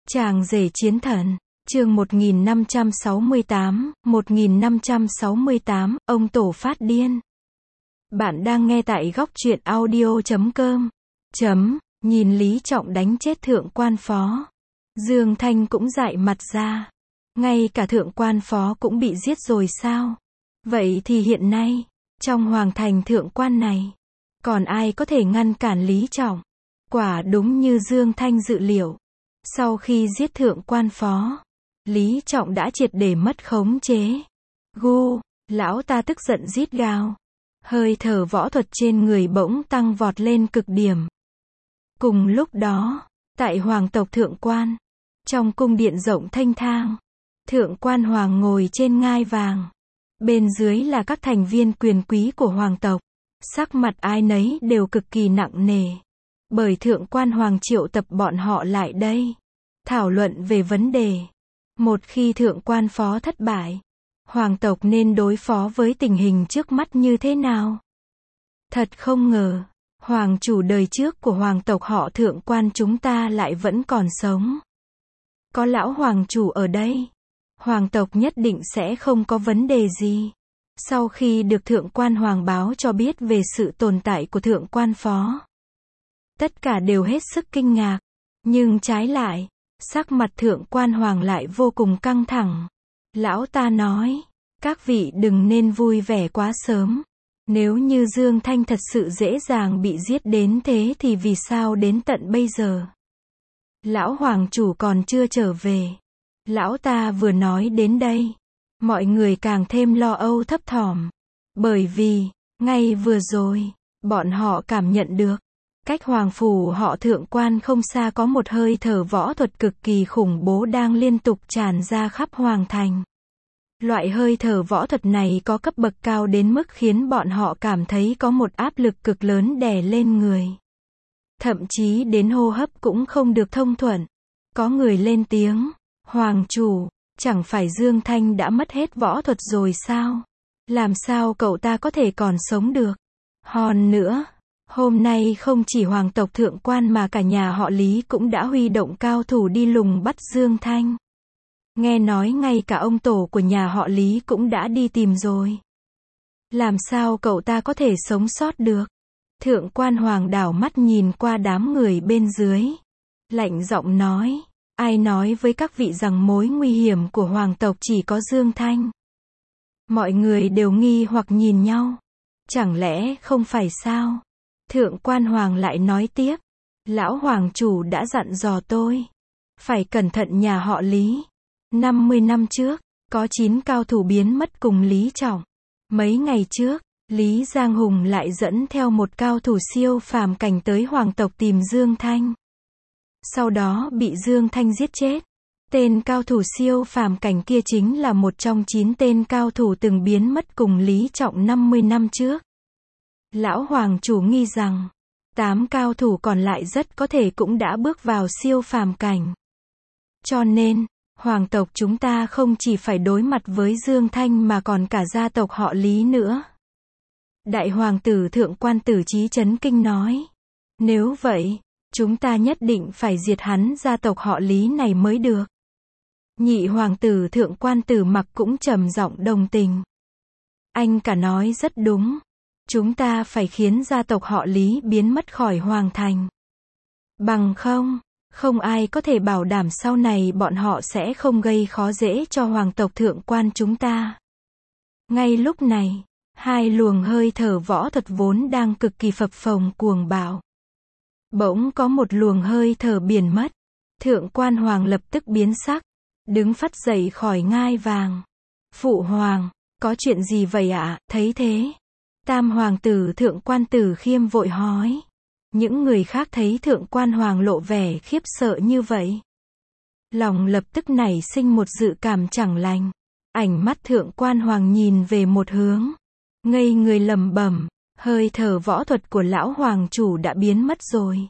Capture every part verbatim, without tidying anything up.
Chàng rể chiến thần, chương một nghìn năm trăm sáu mươi tám, một nghìn năm trăm sáu mươi tám, ông tổ phát điên. Bạn đang nghe tại góc truyện audio chấm com. Chấm, nhìn Lý Trọng đánh chết thượng quan phó. Dương Thanh cũng dại mặt ra. Ngay cả thượng quan phó cũng bị giết rồi sao? Vậy thì hiện nay, trong hoàng thành thượng quan này, còn ai có thể ngăn cản Lý Trọng? Quả đúng như Dương Thanh dự liệu. Sau khi giết thượng quan phó, Lý Trọng đã triệt để mất khống chế. Gu, lão ta tức giận rít gào. Hơi thở võ thuật trên người bỗng tăng vọt lên cực điểm. Cùng lúc đó, tại hoàng tộc thượng quan, trong cung điện rộng thanh thang, thượng quan hoàng ngồi trên ngai vàng. Bên dưới là các thành viên quyền quý của hoàng tộc. Sắc mặt ai nấy đều cực kỳ nặng nề. Bởi thượng quan hoàng triệu tập bọn họ lại đây, thảo luận về vấn đề. Một khi thượng quan phó thất bại, hoàng tộc nên đối phó với tình hình trước mắt như thế nào? Thật không ngờ, hoàng chủ đời trước của hoàng tộc họ thượng quan chúng ta lại vẫn còn sống. Có lão hoàng chủ ở đây, hoàng tộc nhất định sẽ không có vấn đề gì. Sau khi được thượng quan hoàng báo cho biết về sự tồn tại của thượng quan phó, tất cả đều hết sức kinh ngạc. Nhưng trái lại, sắc mặt thượng quan hoàng lại vô cùng căng thẳng. Lão ta nói, các vị đừng nên vui vẻ quá sớm. Nếu như Dương Thanh thật sự dễ dàng bị giết đến thế thì vì sao đến tận bây giờ lão hoàng chủ còn chưa trở về? Lão ta vừa nói đến đây, mọi người càng thêm lo âu thấp thỏm. Bởi vì, ngay vừa rồi, bọn họ cảm nhận được, cách hoàng phủ họ thượng quan không xa có một hơi thở võ thuật cực kỳ khủng bố đang liên tục tràn ra khắp hoàng thành. Loại hơi thở võ thuật này có cấp bậc cao đến mức khiến bọn họ cảm thấy có một áp lực cực lớn đè lên người. Thậm chí đến hô hấp cũng không được thông thuận. Có người lên tiếng, hoàng chủ, chẳng phải Dương Thanh đã mất hết võ thuật rồi sao? Làm sao cậu ta có thể còn sống được? Hòn nữa, hôm nay không chỉ hoàng tộc thượng quan mà cả nhà họ Lý cũng đã huy động cao thủ đi lùng bắt Dương Thanh. Nghe nói ngay cả ông tổ của nhà họ Lý cũng đã đi tìm rồi. Làm sao cậu ta có thể sống sót được? Thượng quan hoàng đảo mắt nhìn qua đám người bên dưới. Lạnh giọng nói, ai nói với các vị rằng mối nguy hiểm của hoàng tộc chỉ có Dương Thanh? Mọi người đều nghi hoặc nhìn nhau. Chẳng lẽ không phải sao? Thượng quan hoàng lại nói tiếp, lão hoàng chủ đã dặn dò tôi phải cẩn thận nhà họ Lý. năm mươi năm trước, có chín cao thủ biến mất cùng Lý Trọng. Mấy ngày trước, Lý Giang Hùng lại dẫn theo một cao thủ siêu phàm cảnh tới hoàng tộc tìm Dương Thanh. Sau đó bị Dương Thanh giết chết. Tên cao thủ siêu phàm cảnh kia chính là một trong chín tên cao thủ từng biến mất cùng Lý Trọng năm mươi năm trước. Lão hoàng chủ nghi rằng, tám cao thủ còn lại rất có thể cũng đã bước vào siêu phàm cảnh. Cho nên, hoàng tộc chúng ta không chỉ phải đối mặt với Dương Thanh mà còn cả gia tộc họ Lý nữa. Đại hoàng tử thượng quan Tử Chí chấn kinh nói, nếu vậy, chúng ta nhất định phải diệt hắn gia tộc họ Lý này mới được. Nhị hoàng tử thượng quan Tử Mặc cũng trầm giọng đồng tình. Anh cả nói rất đúng. Chúng ta phải khiến gia tộc họ Lý biến mất khỏi hoàng thành. Bằng không, không ai có thể bảo đảm sau này bọn họ sẽ không gây khó dễ cho hoàng tộc thượng quan chúng ta. Ngay lúc này, hai luồng hơi thở võ thuật vốn đang cực kỳ phập phồng cuồng bạo. Bỗng có một luồng hơi thở biến mất. Thượng quan hoàng lập tức biến sắc, đứng phắt dậy khỏi ngai vàng. Phụ hoàng, có chuyện gì vậy ạ? Thấy thế, tam hoàng tử thượng quan Tử Khiêm vội hỏi. Những người khác thấy thượng quan hoàng lộ vẻ khiếp sợ như vậy, lòng lập tức nảy sinh một dự cảm chẳng lành. Ánh mắt thượng quan hoàng nhìn về một hướng, ngây người lẩm bẩm, hơi thở võ thuật của lão hoàng chủ đã biến mất rồi.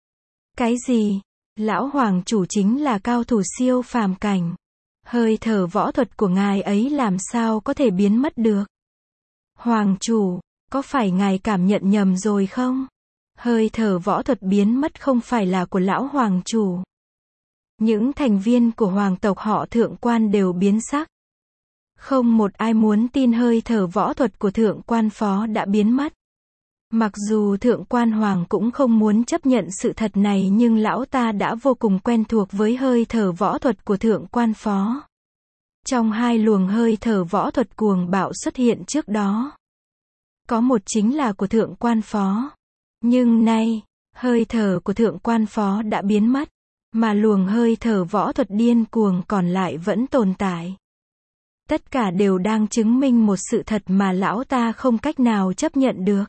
Cái gì? Lão hoàng chủ chính là cao thủ siêu phàm cảnh. Hơi thở võ thuật của ngài ấy làm sao có thể biến mất được? Hoàng chủ, có phải ngài cảm nhận nhầm rồi không? Hơi thở võ thuật biến mất không phải là của lão hoàng chủ. Những thành viên của hoàng tộc họ Thượng Quan đều biến sắc. Không một ai muốn tin hơi thở võ thuật của Thượng Quan Phó đã biến mất. Mặc dù Thượng Quan Hoàng cũng không muốn chấp nhận sự thật này nhưng lão ta đã vô cùng quen thuộc với hơi thở võ thuật của Thượng Quan Phó. Trong hai luồng hơi thở võ thuật cuồng bạo xuất hiện trước đó, có một chính là của Thượng Quan Phó. Nhưng nay, hơi thở của Thượng Quan Phó đã biến mất, mà luồng hơi thở võ thuật điên cuồng còn lại vẫn tồn tại. Tất cả đều đang chứng minh một sự thật mà lão ta không cách nào chấp nhận được.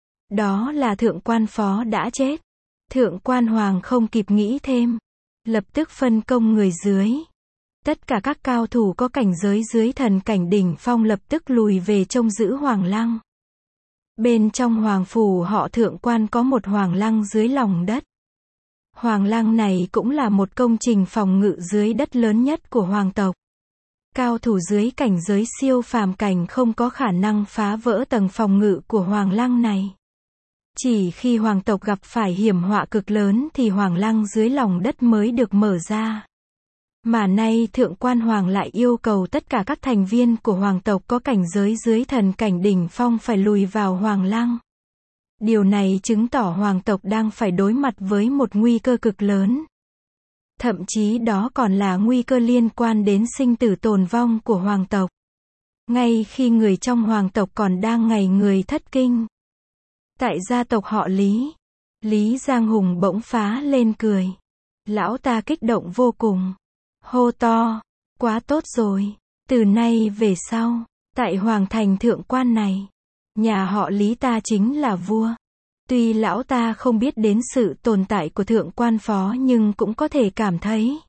Đó là Thượng Quan Phó đã chết. Thượng Quan Hoàng không kịp nghĩ thêm, lập tức phân công người dưới. Tất cả các cao thủ có cảnh giới dưới thần cảnh đỉnh phong lập tức lùi về trông giữ Hoàng Lăng. Bên trong Hoàng phủ họ Thượng Quan có một Hoàng Lăng dưới lòng đất. Hoàng Lăng này cũng là một công trình phòng ngự dưới đất lớn nhất của hoàng tộc. Cao thủ dưới cảnh giới siêu phàm cảnh không có khả năng phá vỡ tầng phòng ngự của Hoàng Lăng này. Chỉ khi hoàng tộc gặp phải hiểm họa cực lớn thì Hoàng Lăng dưới lòng đất mới được mở ra. Mà nay Thượng Quan Hoàng lại yêu cầu tất cả các thành viên của hoàng tộc có cảnh giới dưới thần cảnh đỉnh phong phải lùi vào Hoàng Lăng. Điều này chứng tỏ hoàng tộc đang phải đối mặt với một nguy cơ cực lớn. Thậm chí đó còn là nguy cơ liên quan đến sinh tử tồn vong của hoàng tộc. Ngay khi người trong hoàng tộc còn đang ngày người thất kinh. Tại gia tộc họ Lý, Lý Giang Hùng bỗng phá lên cười. Lão ta kích động vô cùng. Hô to, quá tốt rồi, từ nay về sau, tại hoàng thành Thượng Quan này, nhà họ Lý ta chính là vua. Tuy lão ta không biết đến sự tồn tại của Thượng Quan Phó nhưng cũng có thể cảm thấy.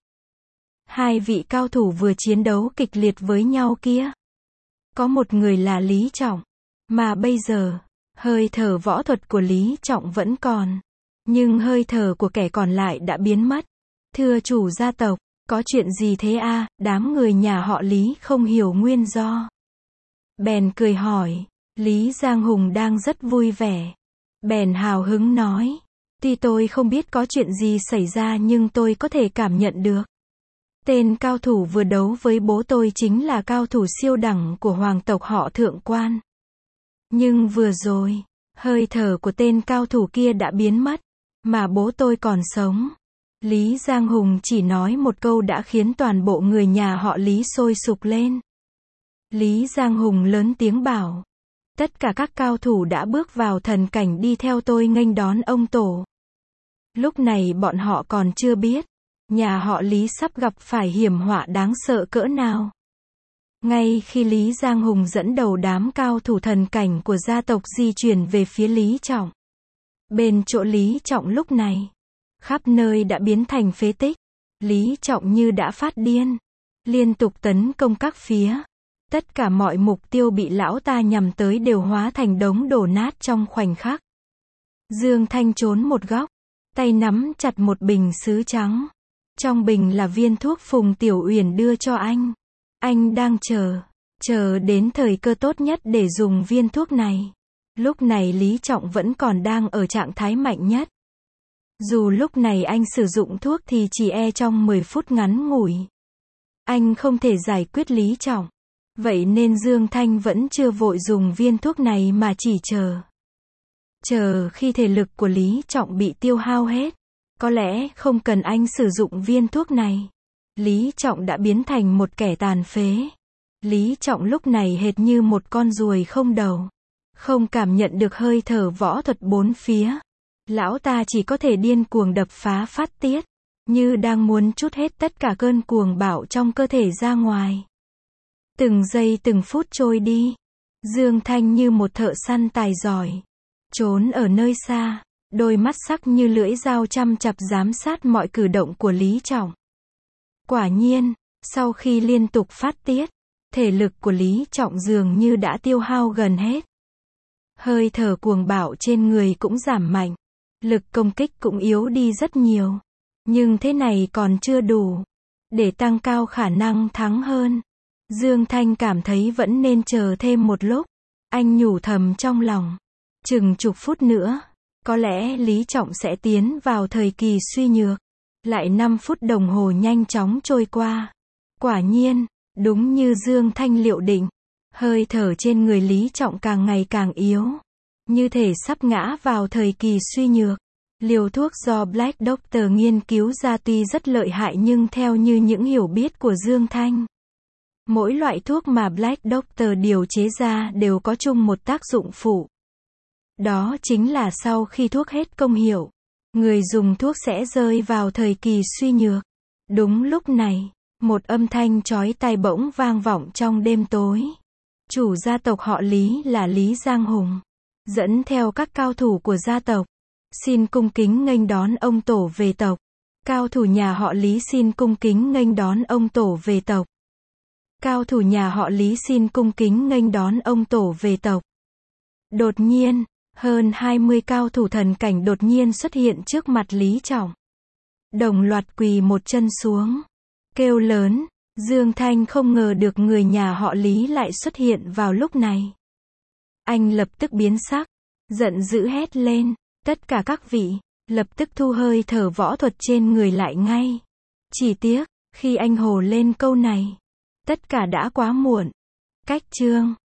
Hai vị cao thủ vừa chiến đấu kịch liệt với nhau kia. Có một người là Lý Trọng, mà bây giờ, hơi thở võ thuật của Lý Trọng vẫn còn. Nhưng hơi thở của kẻ còn lại đã biến mất. Thưa chủ gia tộc, có chuyện gì thế a? À? Đám người nhà họ Lý không hiểu nguyên do. Bèn cười hỏi, Lý Giang Hùng đang rất vui vẻ. Bèn hào hứng nói, tuy tôi không biết có chuyện gì xảy ra nhưng tôi có thể cảm nhận được. Tên cao thủ vừa đấu với bố tôi chính là cao thủ siêu đẳng của hoàng tộc họ Thượng Quan. Nhưng vừa rồi, hơi thở của tên cao thủ kia đã biến mất, mà bố tôi còn sống. Lý Giang Hùng chỉ nói một câu đã khiến toàn bộ người nhà họ Lý sôi sục lên. Lý Giang Hùng lớn tiếng bảo, tất cả các cao thủ đã bước vào thần cảnh đi theo tôi nghênh đón ông tổ. Lúc này bọn họ còn chưa biết, nhà họ Lý sắp gặp phải hiểm họa đáng sợ cỡ nào. Ngay khi Lý Giang Hùng dẫn đầu đám cao thủ thần cảnh của gia tộc di chuyển về phía Lý Trọng. Bên chỗ Lý Trọng lúc này, khắp nơi đã biến thành phế tích. Lý Trọng như đã phát điên, liên tục tấn công các phía. Tất cả mọi mục tiêu bị lão ta nhằm tới đều hóa thành đống đổ nát trong khoảnh khắc. Dương Thanh trốn một góc, tay nắm chặt một bình sứ trắng. Trong bình là viên thuốc Phùng Tiểu Uyển đưa cho anh. Anh đang chờ, chờ đến thời cơ tốt nhất để dùng viên thuốc này. Lúc này Lý Trọng vẫn còn đang ở trạng thái mạnh nhất. Dù lúc này anh sử dụng thuốc thì chỉ e trong mười phút ngắn ngủi. Anh không thể giải quyết Lý Trọng. Vậy nên Dương Thanh vẫn chưa vội dùng viên thuốc này mà chỉ chờ. Chờ khi thể lực của Lý Trọng bị tiêu hao hết. Có lẽ không cần anh sử dụng viên thuốc này. Lý Trọng đã biến thành một kẻ tàn phế. Lý Trọng lúc này hệt như một con ruồi không đầu. Không cảm nhận được hơi thở võ thuật bốn phía. Lão ta chỉ có thể điên cuồng đập phá phát tiết. Như đang muốn trút hết tất cả cơn cuồng bạo trong cơ thể ra ngoài. Từng giây từng phút trôi đi. Dương Thanh như một thợ săn tài giỏi. Trốn ở nơi xa. Đôi mắt sắc như lưỡi dao chăm chặp giám sát mọi cử động của Lý Trọng. Quả nhiên, sau khi liên tục phát tiết, thể lực của Lý Trọng dường như đã tiêu hao gần hết. Hơi thở cuồng bạo trên người cũng giảm mạnh. Lực công kích cũng yếu đi rất nhiều. Nhưng thế này còn chưa đủ. Để tăng cao khả năng thắng hơn, Dương Thanh cảm thấy vẫn nên chờ thêm một lúc. Anh nhủ thầm trong lòng. Chừng chục phút nữa, có lẽ Lý Trọng sẽ tiến vào thời kỳ suy nhược. Lại năm phút đồng hồ nhanh chóng trôi qua. Quả nhiên, đúng như Dương Thanh liệu định, hơi thở trên người Lý Trọng càng ngày càng yếu, như thể sắp ngã vào thời kỳ suy nhược. Liều thuốc do Black Doctor nghiên cứu ra tuy rất lợi hại nhưng theo như những hiểu biết của Dương Thanh, mỗi loại thuốc mà Black Doctor điều chế ra đều có chung một tác dụng phụ. Đó chính là sau khi thuốc hết công hiệu, người dùng thuốc sẽ rơi vào thời kỳ suy nhược. Đúng lúc này, một âm thanh chói tai bỗng vang vọng trong đêm tối. Chủ gia tộc họ Lý là Lý Giang Hùng, dẫn theo các cao thủ của gia tộc, xin cung kính nghênh đón ông tổ về tộc. Cao thủ nhà họ Lý xin cung kính nghênh đón ông tổ về tộc. Cao thủ nhà họ Lý xin cung kính nghênh đón ông tổ về tộc. Đột nhiên, hơn hai mươi cao thủ thần cảnh đột nhiên xuất hiện trước mặt Lý Trọng. Đồng loạt quỳ một chân xuống, kêu lớn. Dương Thanh không ngờ được người nhà họ Lý lại xuất hiện vào lúc này. Anh lập tức biến sắc, giận dữ hét lên, tất cả các vị, lập tức thu hơi thở võ thuật trên người lại ngay. Chỉ tiếc, khi anh hồ lên câu này, tất cả đã quá muộn. Cách chương